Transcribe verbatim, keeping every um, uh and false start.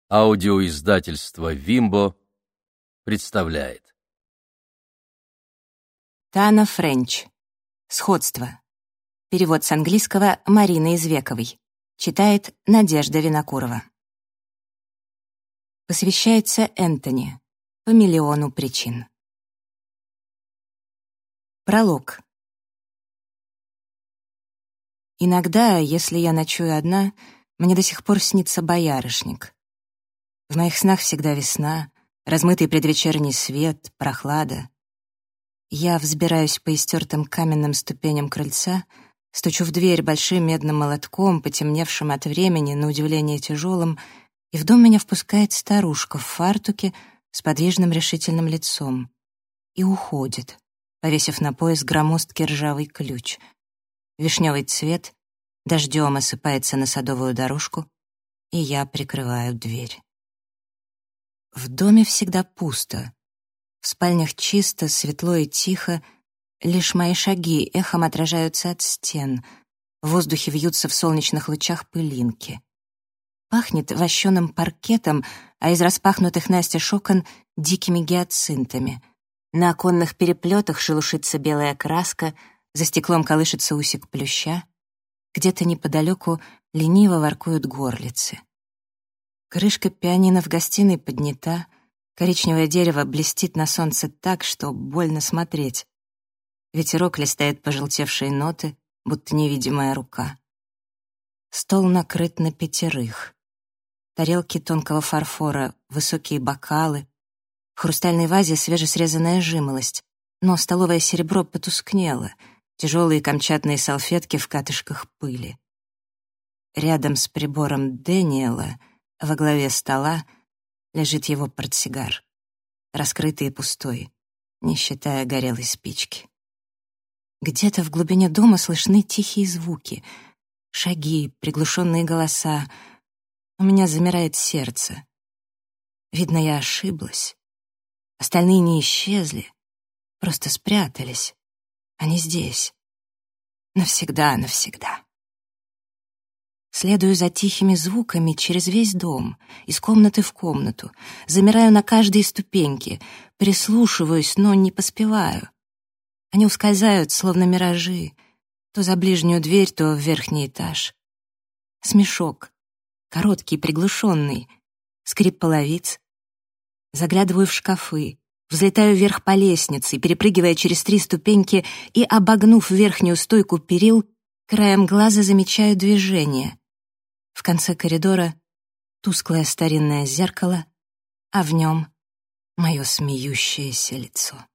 Аудиоиздательство «Вимбо» представляет. Тана Френч. Сходство. Перевод с английского Марины Извековой. Читает Надежда Винокурова. Посвящается Энтони. По миллиону причин. Пролог. Иногда, если я ночую одна, мне до сих пор снится боярышник. В моих снах всегда весна, размытый предвечерний свет, прохлада. Я взбираюсь по истертым каменным ступеням крыльца, стучу в дверь большим медным молотком, потемневшим от времени, на удивление тяжелым, и в дом меня впускает старушка в фартуке с подвижным решительным лицом и уходит, повесив на пояс громоздкий ржавый ключ. Вишневый цвет дождем осыпается на садовую дорожку, и я прикрываю дверь. В доме всегда пусто. В спальнях чисто, светло и тихо. Лишь мои шаги эхом отражаются от стен. В воздухе вьются в солнечных лучах пылинки. Пахнет вощеным паркетом, а из распахнутых настежь окон — дикими гиацинтами. На оконных переплетах шелушится белая краска, за стеклом колышется усик плюща. Где-то неподалеку лениво воркуют горлицы. Крышка пианино в гостиной поднята, коричневое дерево блестит на солнце так, что больно смотреть. Ветерок листает пожелтевшие ноты, будто невидимая рука. Стол накрыт на пятерых. Тарелки тонкого фарфора, высокие бокалы. В хрустальной вазе свежесрезанная жимолость, но столовое серебро потускнело, тяжелые камчатные салфетки в катышках пыли. Рядом с прибором Дэниела во главе стола лежит его портсигар, раскрытый и пустой, не считая горелой спички. Где-то в глубине дома слышны тихие звуки, шаги, приглушенные голоса. У меня замирает сердце. Видно, я ошиблась. Остальные не исчезли, просто спрятались. Они здесь. Навсегда, навсегда. Следую за тихими звуками через весь дом, из комнаты в комнату, замираю на каждой ступеньке, прислушиваюсь, но не поспеваю. Они ускользают, словно миражи, то за ближнюю дверь, то в верхний этаж. Смешок, короткий, приглушенный, скрип половиц. Заглядываю в шкафы, взлетаю вверх по лестнице, перепрыгивая через три ступеньки и, обогнув верхнюю стойку перил, краем глаза замечаю движение. В конце коридора тусклое старинное зеркало, а в нем мое смеющееся лицо.